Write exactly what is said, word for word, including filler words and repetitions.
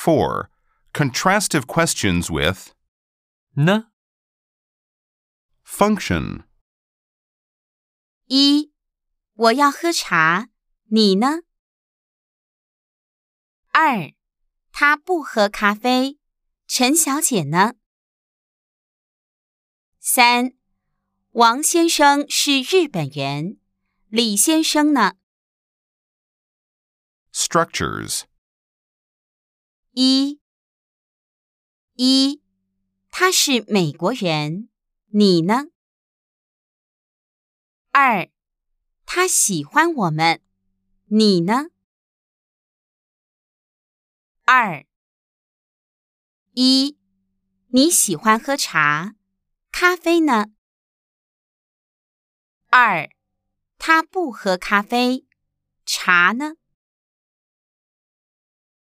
four. Contrastive questions with 呢 function. 一，我要喝茶，你呢？二，他不喝咖啡，陈小姐呢？三，王先生是日本人，李先生呢？ Structures. 一，一，他是美国人，你呢？二，他喜欢我们，你呢？二，一，你喜欢喝茶，咖啡呢？二，他不喝咖啡，茶呢？